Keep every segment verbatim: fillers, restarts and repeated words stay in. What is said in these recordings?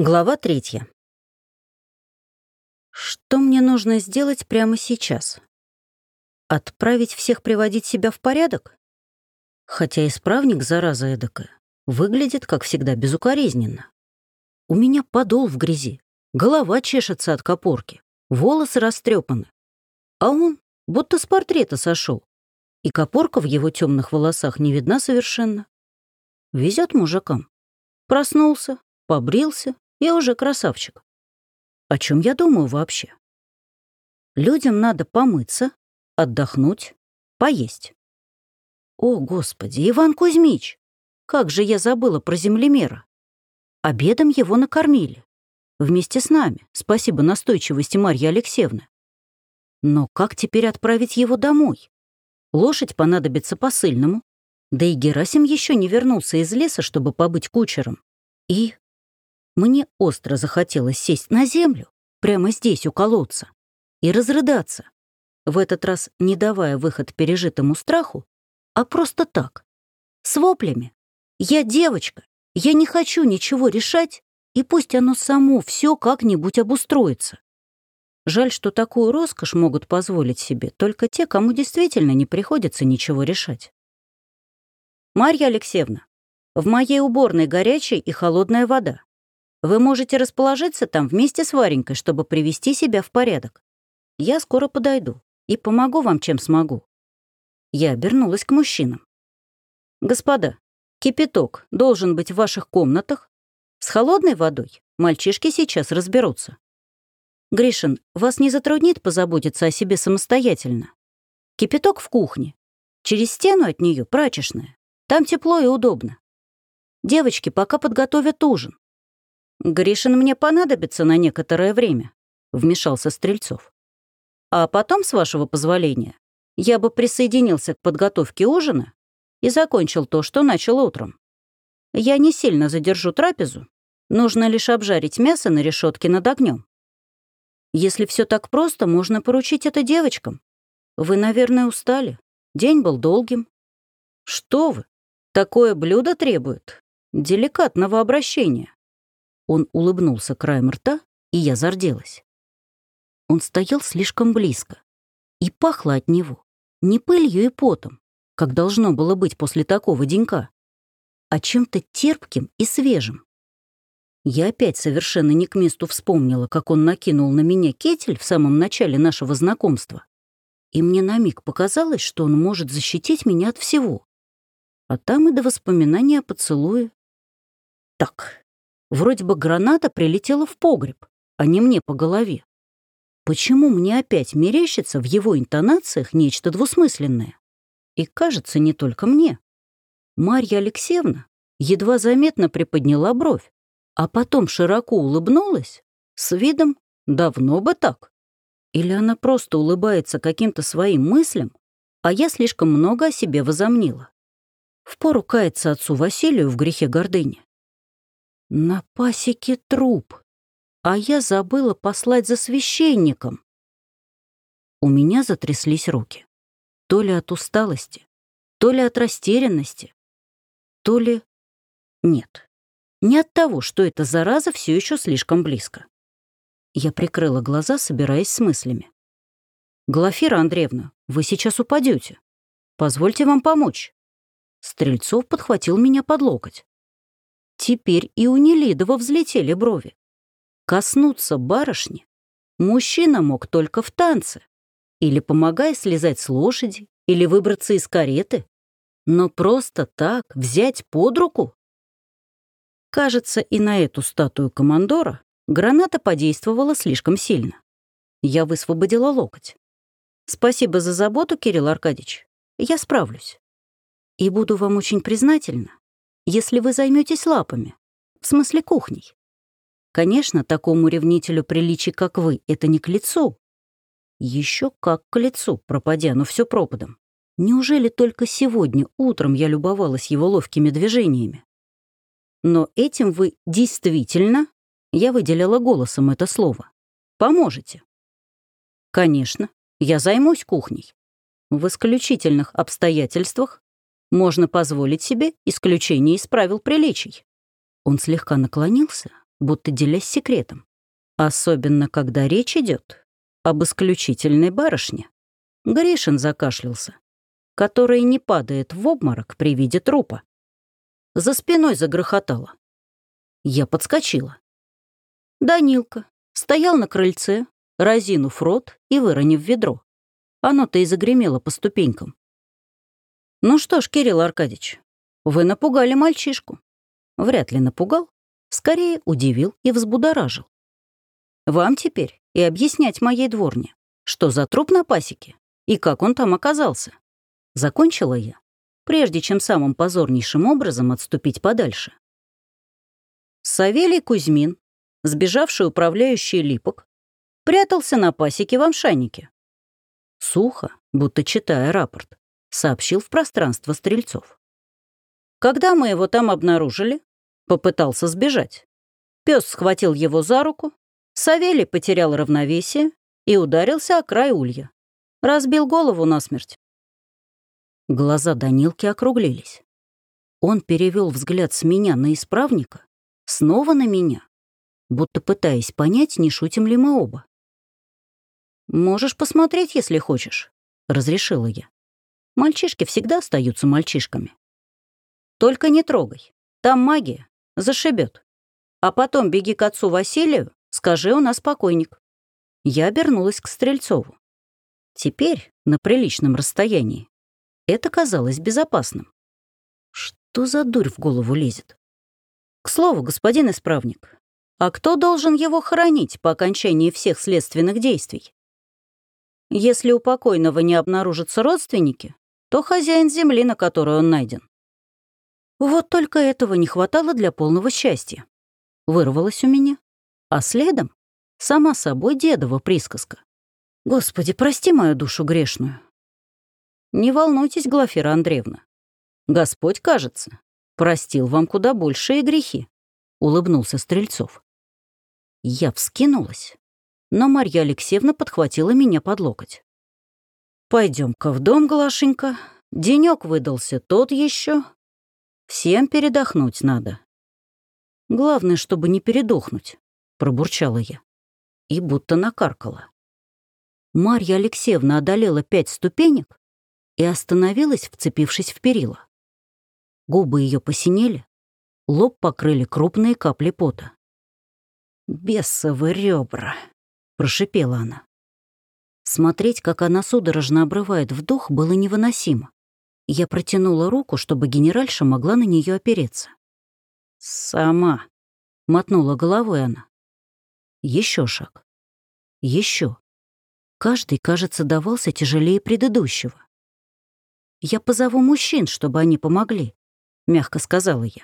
Глава третья. Что мне нужно сделать прямо сейчас? Отправить всех приводить себя в порядок? Хотя исправник, зараза эдакая, выглядит, как всегда, безукоризненно. У меня подол в грязи, голова чешется от копорки, волосы растрепаны. А он будто с портрета сошел, и копорка в его темных волосах не видна совершенно. Везет мужикам. Проснулся, побрился, я уже красавчик. О чем я думаю вообще? Людям надо помыться, отдохнуть, поесть. О, Господи, Иван Кузьмич! Как же я забыла про землемера. Обедом его накормили. Вместе с нами, спасибо настойчивости Марьи Алексеевны. Но как теперь отправить его домой? Лошадь понадобится посыльному. Да и Герасим еще не вернулся из леса, чтобы побыть кучером. И мне остро захотелось сесть на землю, прямо здесь, у колодца, и разрыдаться, в этот раз не давая выход пережитому страху, а просто так, с воплями. Я девочка, я не хочу ничего решать, и пусть оно само все как-нибудь обустроится. Жаль, что такую роскошь могут позволить себе только те, кому действительно не приходится ничего решать. Марья Алексеевна, в моей уборной горячая и холодная вода. Вы можете расположиться там вместе с Варенькой, чтобы привести себя в порядок. Я скоро подойду и помогу вам, чем смогу. Я обернулась к мужчинам. Господа, кипяток должен быть в ваших комнатах. С холодной водой мальчишки сейчас разберутся. Гришин, вас не затруднит позаботиться о себе самостоятельно? Кипяток в кухне. Через стену от нее прачечная. Там тепло и удобно. Девочки пока подготовят ужин. Гришин мне понадобится на некоторое время, вмешался Стрельцов. А потом, с вашего позволения, я бы присоединился к подготовке ужина и закончил то, что начал утром. Я не сильно задержу трапезу, нужно лишь обжарить мясо на решетке над огнем. Если все так просто, можно поручить это девочкам. Вы, наверное, устали. День был долгим. Что вы? Такое блюдо требует деликатного обращения. Он улыбнулся краем рта, и я зарделась. Он стоял слишком близко, и пахло от него не пылью и потом, как должно было быть после такого денька, а чем-то терпким и свежим. Я опять совершенно не к месту вспомнила, как он накинул на меня кетель в самом начале нашего знакомства, и мне на миг показалось, что он может защитить меня от всего. А там и до воспоминания о поцелуе. Так, вроде бы граната прилетела в погреб, а не мне по голове. Почему мне опять мерещится в его интонациях нечто двусмысленное? И кажется, не только мне. Марья Алексеевна едва заметно приподняла бровь, а потом широко улыбнулась с видом «давно бы так». Или она просто улыбается каким-то своим мыслям, а я слишком много о себе возомнила. Впору каяться отцу Василию в грехе гордыни. На пасеке труп, а я забыла послать за священником. У меня затряслись руки. То ли от усталости, то ли от растерянности, то ли... Нет, не от того, что эта зараза все еще слишком близко. Я прикрыла глаза, собираясь с мыслями. «Глафира Андреевна, вы сейчас упадете. Позвольте вам помочь». Стрельцов подхватил меня под локоть. Теперь и у Нелидова взлетели брови. Коснуться барышни мужчина мог только в танце, или помогая слезать с лошади, или выбраться из кареты. Но просто так взять под руку? Кажется, и на эту статую командора граната подействовала слишком сильно. Я высвободила локоть. «Спасибо за заботу, Кирилл Аркадьевич. Я справлюсь. И буду вам очень признательна, если вы займетесь лапами, в смысле кухней. Конечно, такому ревнителю приличий, как вы, это не к лицу. Еще как к лицу, пропадя, но все пропадом. Неужели только сегодня утром я любовалась его ловкими движениями? Но этим вы действительно, я выделила голосом это слово, поможете. Конечно, я займусь кухней. В исключительных обстоятельствах можно позволить себе исключение из правил приличий. Он слегка наклонился, будто делясь секретом. Особенно, когда речь идет об исключительной барышне. Гришин закашлялся, который не падает в обморок при виде трупа. За спиной загрохотало. Я подскочила. Данилка стоял на крыльце, разинув рот и выронив ведро. Оно-то и загремело по ступенькам. «Ну что ж, Кирилл Аркадьевич, вы напугали мальчишку». Вряд ли напугал, скорее удивил и взбудоражил. «Вам теперь и объяснять моей дворне, что за труп на пасеке и как он там оказался». Закончила я, прежде чем самым позорнейшим образом отступить подальше. Савелий Кузьмин, сбежавший управляющий Липок, прятался на пасеке в Амшанике. Сухо, будто читая рапорт, сообщил в пространство Стрельцов. Когда мы его там обнаружили, попытался сбежать. Пес схватил его за руку, Савелий потерял равновесие и ударился о край улья. Разбил голову насмерть. Глаза Данилки округлились. Он перевел взгляд с меня на исправника, снова на меня, будто пытаясь понять, не шутим ли мы оба. «Можешь посмотреть, если хочешь», — разрешила я. Мальчишки всегда остаются мальчишками. Только не трогай. Там магия. Зашибет. А потом беги к отцу Василию, скажи, у нас покойник. Я обернулась к Стрельцову. Теперь, на приличном расстоянии, это казалось безопасным. Что за дурь в голову лезет? К слову, господин исправник, а кто должен его хоронить по окончании всех следственных действий? Если у покойного не обнаружатся родственники, то хозяин земли, на которой он найден. Вот только этого не хватало для полного счастья. Вырвалось у меня. А следом, сама собой, дедова присказка. Господи, прости мою душу грешную. Не волнуйтесь, Глафира Андреевна. Господь, кажется, простил вам куда большие грехи, улыбнулся Стрельцов. Я вскинулась, но Марья Алексеевна подхватила меня под локоть. Пойдем-ка в дом, Глашенька. Денёк выдался тот еще. Всем передохнуть надо. Главное, чтобы не передохнуть, пробурчала я. И будто накаркала. Марья Алексеевна одолела пять ступенек и остановилась, вцепившись в перила. Губы ее посинели, лоб покрыли крупные капли пота. «Бесовы ребра», — прошипела она. Смотреть, как она судорожно обрывает вдох, было невыносимо. Я протянула руку, чтобы генеральша могла на нее опереться. «Сама», — мотнула головой она. Еще шаг. Еще. Каждый, кажется, давался тяжелее предыдущего. «Я позову мужчин, чтобы они помогли», — мягко сказала я.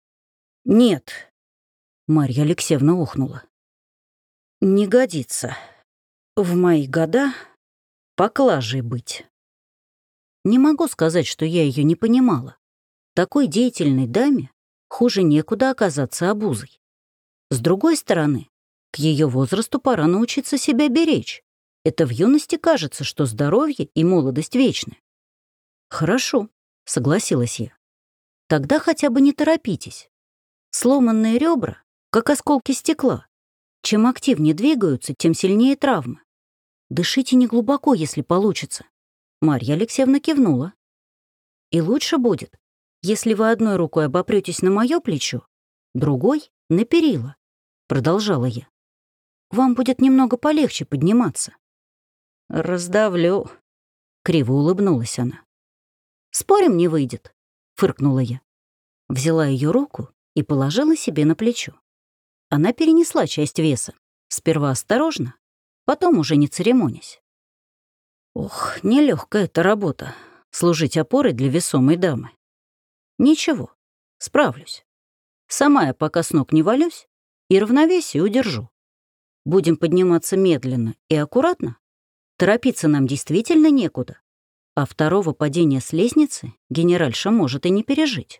«Нет», — Марья Алексеевна ухнула. «Не годится. В мои года поклажей быть». Не могу сказать, что я ее не понимала. Такой деятельной даме хуже некуда оказаться обузой. С другой стороны, к ее возрасту пора научиться себя беречь. Это в юности кажется, что здоровье и молодость вечны. «Хорошо», — согласилась я. «Тогда хотя бы не торопитесь. Сломанные ребра, как осколки стекла. Чем активнее двигаются, тем сильнее травмы. Дышите неглубоко, если получится». Марья Алексеевна кивнула. «И лучше будет, если вы одной рукой обопретесь на мое плечо, другой — на перила», — продолжала я. «Вам будет немного полегче подниматься». «Раздавлю», — криво улыбнулась она. «Спорим, не выйдет», — фыркнула я. Взяла ее руку и положила себе на плечо. Она перенесла часть веса, сперва осторожно, потом уже не церемонясь. Ох, нелегкая эта работа — служить опорой для весомой дамы. Ничего, справлюсь. Сама я пока с ног не валюсь и равновесие удержу. Будем подниматься медленно и аккуратно. Торопиться нам действительно некуда, а второго падения с лестницы генеральша может и не пережить.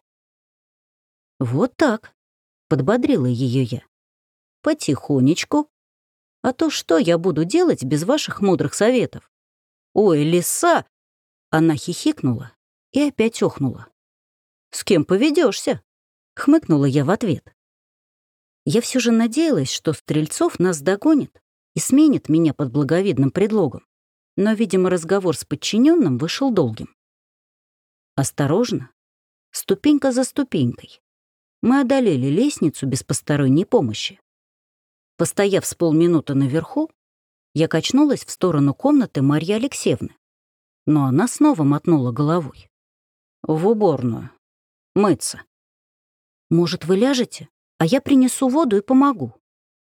Вот так, подбодрила ее я. Потихонечку. А то что я буду делать без ваших мудрых советов? Ой, лиса! Она хихикнула и опять охнула. С кем поведешься? Хмыкнула я в ответ. Я все же надеялась, что Стрельцов нас догонит и сменит меня под благовидным предлогом. Но, видимо, разговор с подчиненным вышел долгим. Осторожно, ступенька за ступенькой, мы одолели лестницу без посторонней помощи. Постояв с полминуты наверху, я качнулась в сторону комнаты Марьи Алексеевны, но она снова мотнула головой. «В уборную. Мыться». «Может, вы ляжете, а я принесу воду и помогу?»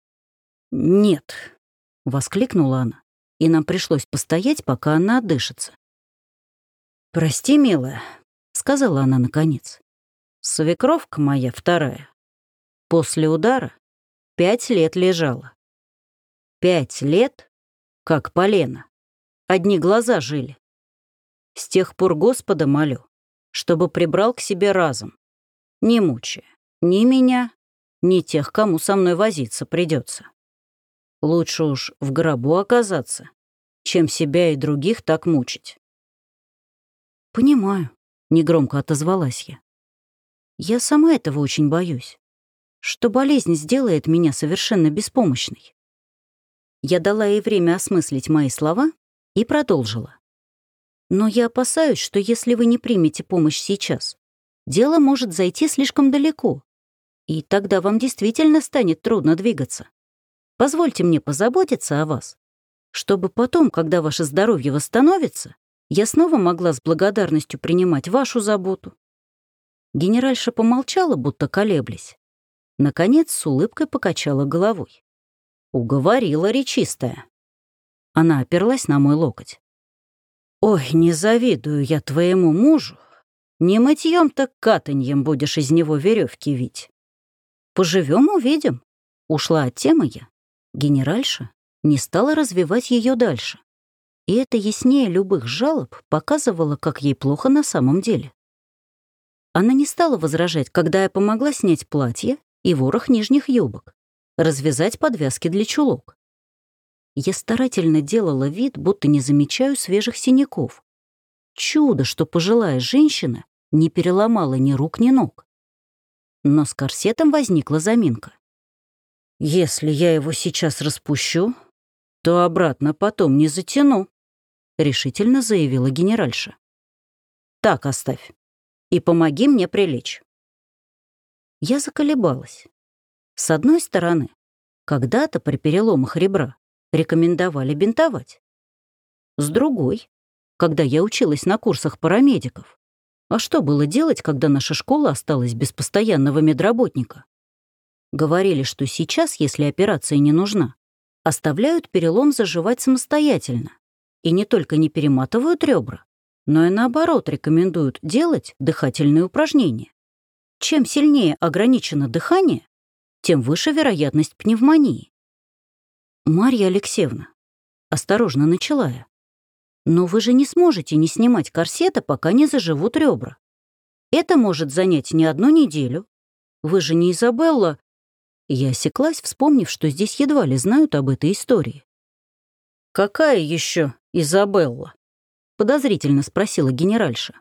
«Нет», — воскликнула она, и нам пришлось постоять, пока она отдышится. «Прости, милая», — сказала она наконец. «Свекровка моя вторая. После удара пять лет лежала. Пять лет, как полено. Одни глаза жили. С тех пор Господа молю, чтобы прибрал к себе разум, не мучая ни меня, ни тех, кому со мной возиться придется. Лучше уж в гробу оказаться, чем себя и других так мучить». «Понимаю», — негромко отозвалась я. «Я сама этого очень боюсь, что болезнь сделает меня совершенно беспомощной». Я дала ей время осмыслить мои слова и продолжила. «Но я опасаюсь, что если вы не примете помощь сейчас, дело может зайти слишком далеко, и тогда вам действительно станет трудно двигаться. Позвольте мне позаботиться о вас, чтобы потом, когда ваше здоровье восстановится, я снова могла с благодарностью принимать вашу заботу». Генеральша помолчала, будто колеблясь. Наконец, с улыбкой покачала головой. «Уговорила речистая». Она оперлась на мой локоть. «Ой, не завидую я твоему мужу. Не мытьем, так катаньем будешь из него веревки вить. Поживем, увидим». Ушла от темы я. Генеральша не стала развивать ее дальше. И это яснее любых жалоб показывало, как ей плохо на самом деле. Она не стала возражать, когда я помогла снять платье и ворох нижних юбок, развязать подвязки для чулок. Я старательно делала вид, будто не замечаю свежих синяков. Чудо, что пожилая женщина не переломала ни рук, ни ног. Но с корсетом возникла заминка. «Если я его сейчас распущу, то обратно потом не затяну», — решительно заявила генеральша. «Так оставь и помоги мне прилечь». Я заколебалась. С одной стороны, когда-то при переломах ребра рекомендовали бинтовать. С другой, когда я училась на курсах парамедиков, а что было делать, когда наша школа осталась без постоянного медработника? Говорили, что сейчас, если операция не нужна, оставляют перелом заживать самостоятельно и не только не перематывают ребра, но и наоборот рекомендуют делать дыхательные упражнения. Чем сильнее ограничено дыхание, тем выше вероятность пневмонии. «Марья Алексеевна», — осторожно начала я, «но вы же не сможете не снимать корсета, пока не заживут ребра. Это может занять не одну неделю. Вы же не Изабелла». Я осеклась, вспомнив, что здесь едва ли знают об этой истории. «Какая еще Изабелла?» — подозрительно спросила генеральша.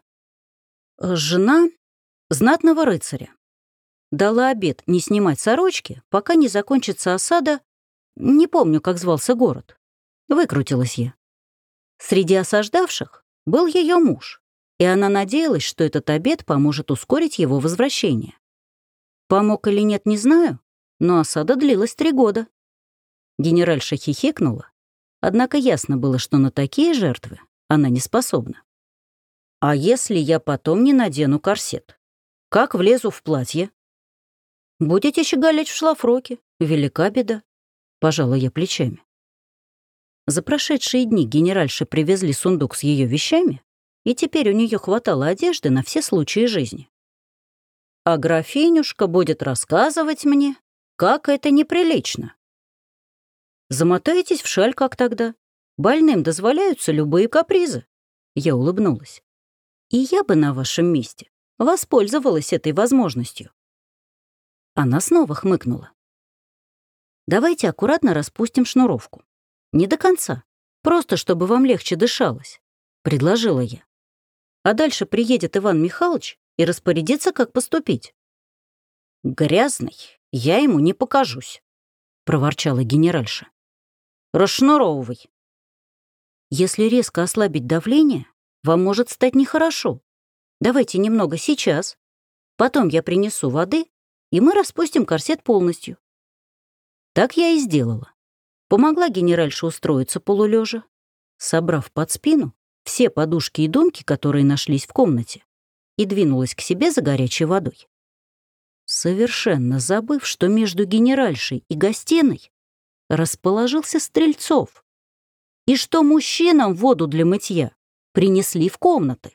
«Жена знатного рыцаря. Дала обет не снимать сорочки, пока не закончится осада. Не помню, как звался город. Выкрутилась я. Среди осаждавших был ее муж, и она надеялась, что этот обет поможет ускорить его возвращение. Помог или нет, не знаю, но осада длилась три года». Генеральша хихикнула, однако ясно было, что на такие жертвы она не способна. «А если я потом не надену корсет? Как влезу в платье?» «Будете щеголять в шлафроке, велика беда», — пожала я плечами. За прошедшие дни генеральши привезли сундук с ее вещами, и теперь у нее хватало одежды на все случаи жизни. «А графинюшка будет рассказывать мне, как это неприлично». «Замотаетесь в шаль, как тогда. Больным дозволяются любые капризы». Я улыбнулась. «И я бы на вашем месте воспользовалась этой возможностью». Она снова хмыкнула. «Давайте аккуратно распустим шнуровку. Не до конца, просто чтобы вам легче дышалось», — предложила я. «А дальше приедет Иван Михайлович и распорядится, как поступить». «Грязный я ему не покажусь», — проворчала генеральша. «Расшнуровывай». «Если резко ослабить давление, вам может стать нехорошо. Давайте немного сейчас. Потом я принесу воды, и мы распустим корсет полностью». Так я и сделала. Помогла генеральше устроиться полулежа, собрав под спину все подушки и думки, которые нашлись в комнате, и двинулась к себе за горячей водой. Совершенно забыв, что между генеральшей и гостиной расположился Стрельцов, и что мужчинам воду для мытья принесли в комнаты.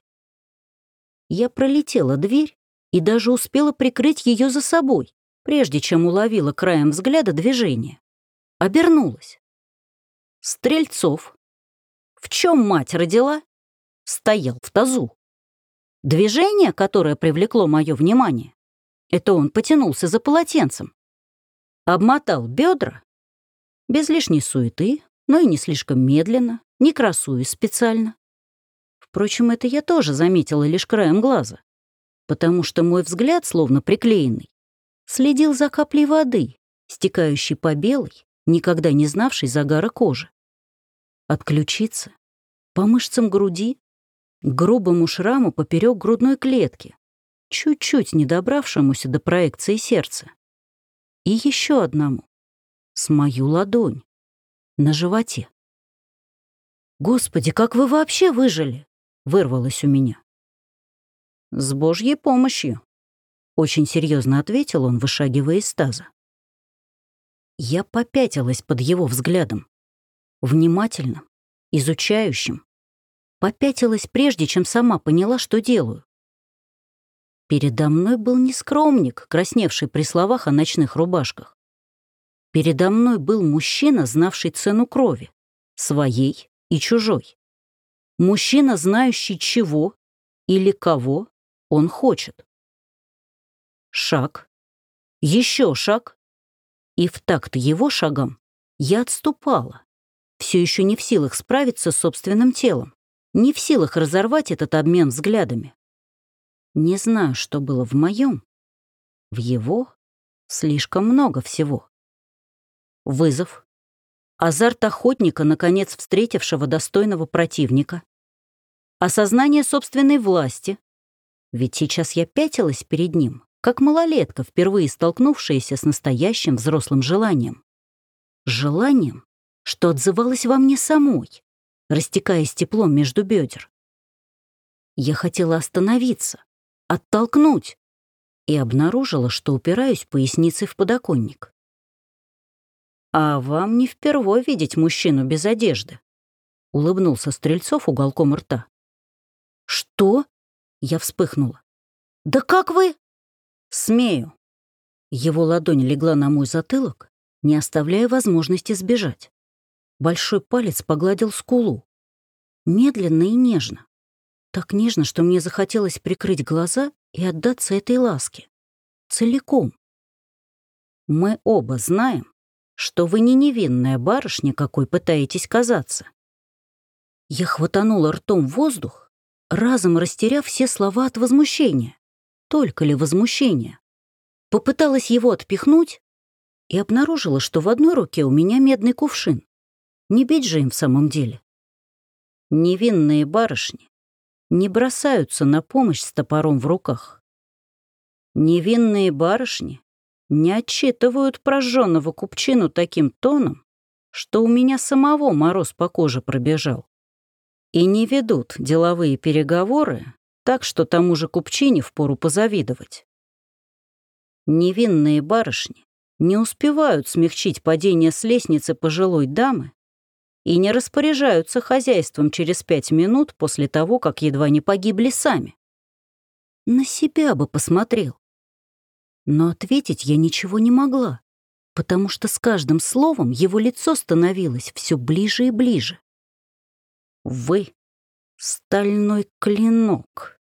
Я пролетела дверь и даже успела прикрыть ее за собой, прежде чем уловила краем взгляда движение. Обернулась. Стрельцов, в чем мать родила, стоял в тазу. Движение, которое привлекло мое внимание, это он потянулся за полотенцем, обмотал бедра, без лишней суеты, но и не слишком медленно, не красуясь специально. Впрочем, это я тоже заметила лишь краем глаза, потому что мой взгляд, словно приклеенный, следил за каплей воды, стекающей по белой, никогда не знавшей загара кожи. От ключицы, по мышцам груди, к грубому шраму поперек грудной клетки, чуть-чуть не добравшемуся до проекции сердца. И еще одному, с мою ладонь, на животе. «Господи, как вы вообще выжили?» — вырвалось у меня. «С Божьей помощью», — очень серьезно ответил он, вышагивая из таза. Я попятилась под его взглядом, внимательным, изучающим, попятилась прежде, чем сама поняла, что делаю. Передо мной был не скромник, красневший при словах о ночных рубашках. Передо мной был мужчина, знавший цену крови, своей и чужой. Мужчина, знающий, чего или кого он хочет. Шаг, еще шаг, и в такт его шагам я отступала, все еще не в силах справиться с собственным телом, не в силах разорвать этот обмен взглядами. Не знаю, что было в моем, в его слишком много всего. Вызов, азарт охотника, наконец встретившего достойного противника, осознание собственной власти, ведь сейчас я пятилась перед ним, как малолетка, впервые столкнувшаяся с настоящим взрослым желанием. Желанием, что отзывалось во мне самой, растекаясь теплом между бедер. Я хотела остановиться, оттолкнуть, и обнаружила, что упираюсь поясницей в подоконник. «А вам не впервой видеть мужчину без одежды», — улыбнулся Стрельцов уголком рта. «Что?» — я вспыхнула. «Да как вы?» «Смею». Его ладонь легла на мой затылок, не оставляя возможности сбежать. Большой палец погладил скулу. Медленно и нежно. Так нежно, что мне захотелось прикрыть глаза и отдаться этой ласке. Целиком. «Мы оба знаем, что вы не невинная барышня, какой пытаетесь казаться». Я хватанула ртом воздух, разом растеряв все слова от возмущения. Только ли возмущение? Попыталась его отпихнуть и обнаружила, что в одной руке у меня медный кувшин. Не бить же им в самом деле. Невинные барышни не бросаются на помощь с топором в руках. Невинные барышни не отчитывают прожженного купчину таким тоном, что у меня самого мороз по коже пробежал. И не ведут деловые переговоры так, что тому же купчине впору позавидовать. Невинные барышни не успевают смягчить падение с лестницы пожилой дамы и не распоряжаются хозяйством через пять минут после того, как едва не погибли сами. На себя бы посмотрел. Но ответить я ничего не могла, потому что с каждым словом его лицо становилось все ближе и ближе. Вы — стальной клинок.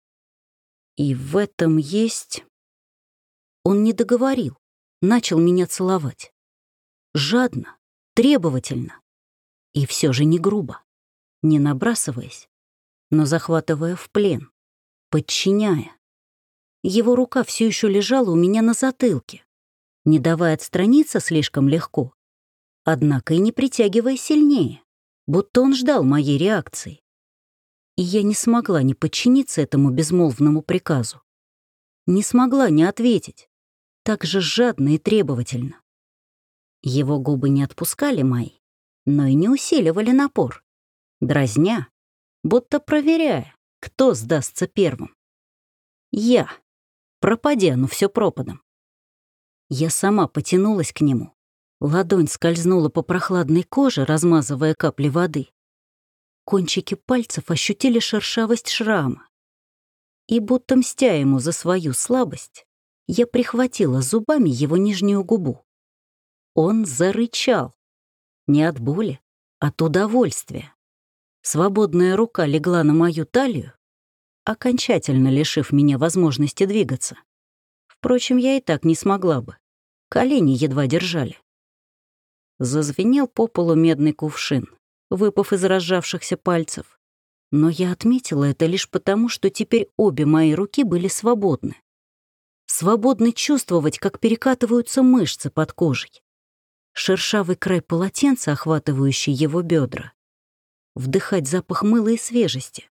И в этом есть... Он не договорил, начал меня целовать. Жадно, требовательно. И все же не грубо, не набрасываясь, но захватывая в плен, подчиняя. Его рука все еще лежала у меня на затылке. не давая отстраниться слишком легко, однако и не притягивая сильнее, будто он ждал моей реакции. И я не смогла не подчиниться этому безмолвному приказу. Не смогла не ответить, так же жадно и требовательно. Его губы не отпускали мои, но и не усиливали напор, дразня, будто проверяя, кто сдастся первым. Я. Пропадя, ну все пропадом. Я сама потянулась к нему. Ладонь скользнула по прохладной коже, размазывая капли воды. Кончики пальцев ощутили шершавость шрама. И будто мстя ему за свою слабость, я прихватила зубами его нижнюю губу. Он зарычал. Не от боли, от удовольствия. Свободная рука легла на мою талию, окончательно лишив меня возможности двигаться. Впрочем, я и так не смогла бы. Колени едва держали. Зазвенел по полу медный кувшин, выпав из разжавшихся пальцев. Но я отметила это лишь потому, что теперь обе мои руки были свободны. Свободны чувствовать, как перекатываются мышцы под кожей. Шершавый край полотенца, охватывающий его бедра. Вдыхать запах мыла и свежести.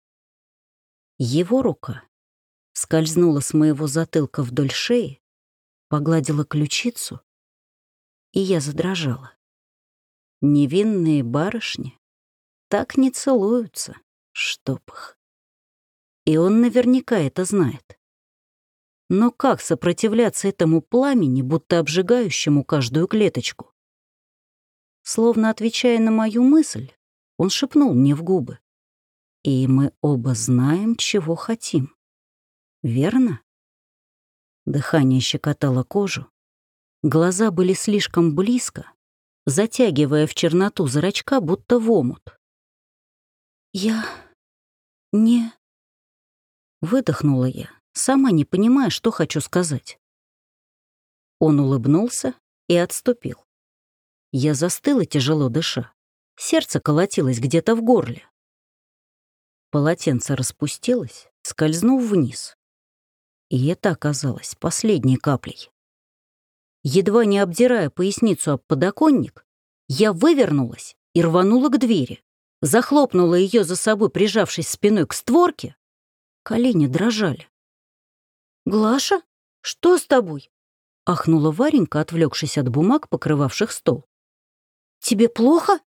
Его рука скользнула с моего затылка вдоль шеи, погладила ключицу, и я задрожала. Невинные барышни так не целуются, чтоб их. И он наверняка это знает. Но как сопротивляться этому пламени, будто обжигающему каждую клеточку? Словно отвечая на мою мысль, он шепнул мне в губы. И мы оба знаем, чего хотим. Верно? Дыхание щекотало кожу. Глаза были слишком близко, затягивая в черноту зрачка, будто в омут. «Я не...» Выдохнула я, сама не понимая, что хочу сказать. Он улыбнулся и отступил. Я застыла, тяжело дыша. Сердце колотилось где-то в горле. Полотенце распустилось, скользнув вниз. И это оказалось последней каплей. Едва не обдирая поясницу об подоконник, я вывернулась и рванула к двери. Захлопнула ее за собой, прижавшись спиной к створке. Колени дрожали. «Глаша, что с тобой?» — ахнула Варенька, отвлекшись от бумаг, покрывавших стол. «Тебе плохо?»